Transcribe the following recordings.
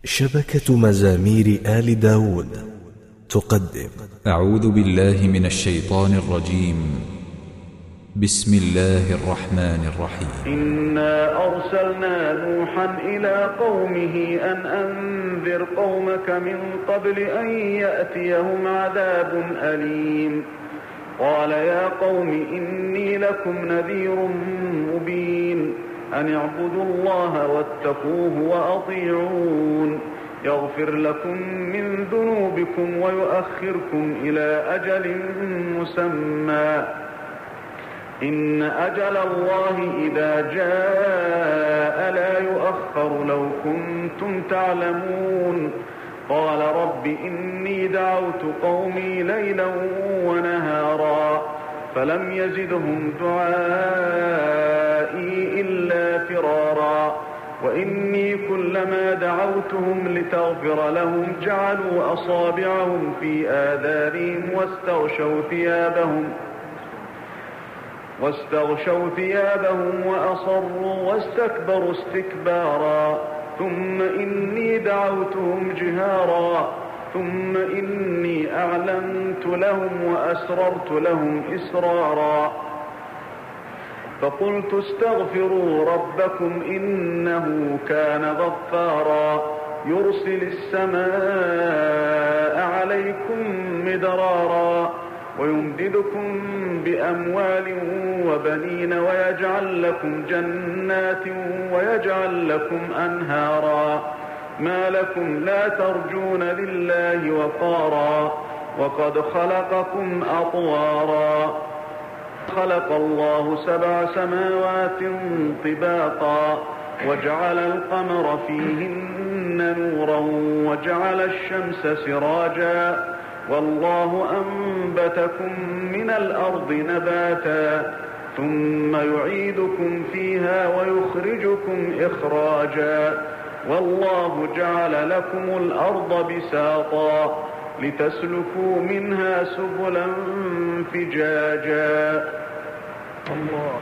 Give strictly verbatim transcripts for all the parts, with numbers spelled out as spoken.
شبكة مزامير آل داود تقدم. أعوذ بالله من الشيطان الرجيم. بسم الله الرحمن الرحيم. إنا أرسلنا نوحا إلى قومه أن أنذر قومك من قبل أن يأتيهم عذاب أليم. قال يا قوم إني لكم نذير مبين أن اعبدوا الله واتقوه وأطيعون يغفر لكم من ذنوبكم ويؤخركم إلى أجل مسمى إن أجل الله إذا جاء لا يؤخر لو كنتم تعلمون. قال رب إني دعوت قومي ليلا ونهارا فلم يزدهم دعائي إلا فرارا وإني كلما دعوتهم لتغفر لهم جعلوا أصابعهم في آذانهم واستغشوا ثيابهم واستغشوا ثيابهم وأصروا واستكبروا استكبارا ثم إني دعوتهم جهارا ثم إني أعلنت لهم وأسررت لهم إسرارا فقلت استغفروا ربكم إنه كان غفارا يرسل السماء عليكم مدرارا ويمددكم بأموال وبنين ويجعل لكم جنات ويجعل لكم أنهارا ما لكم لا ترجون لله وقارا وقد خلقكم أطوارا. خلق الله سبع سماوات طباقا وجعل القمر فيهن نورا وجعل الشمس سراجا والله أنبتكم من الأرض نباتا ثم يعيدكم فيها ويخرجكم إخراجا والله جعل لكم الأرض بساطا لتسلكوا منها سبلا فجاجا. الله.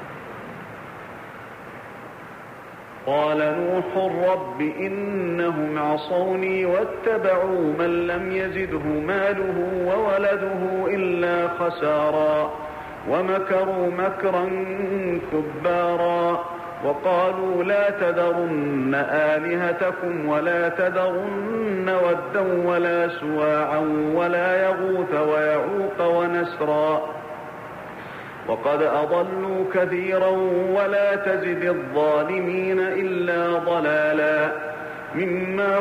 قال نوح رب إنهم عصوني واتبعوا من لم يزده ماله وولده إلا خسارا ومكروا مكرا كبارا وقالوا لا تذرن آلهتكم ولا تذرن ودا ولا سواعا ولا يغوث ويعوق ونسرا وقد أضلوا كثيرا ولا تزد الظالمين إلا ضلالا مما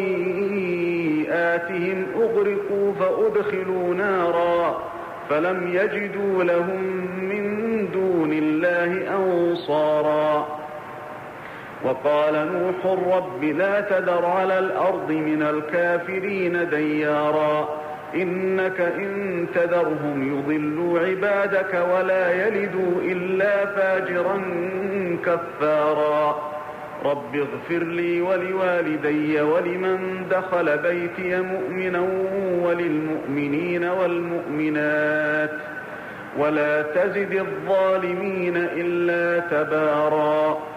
خطيئاتهم أغرقوا فأدخلوا نارا فلم يجدوا لهم من دون الله أنصارا. وقال نوح رب لا تذر على الأرض من الكافرين ديارا إنك إن تذرهم يضلوا عبادك ولا يلدوا إلا فاجرا كفارا. رب اغفر لي ولوالدي ولمن دخل بيتي مؤمنا وللمؤمنين والمؤمنات ولا تزد الظالمين إلا تبارا.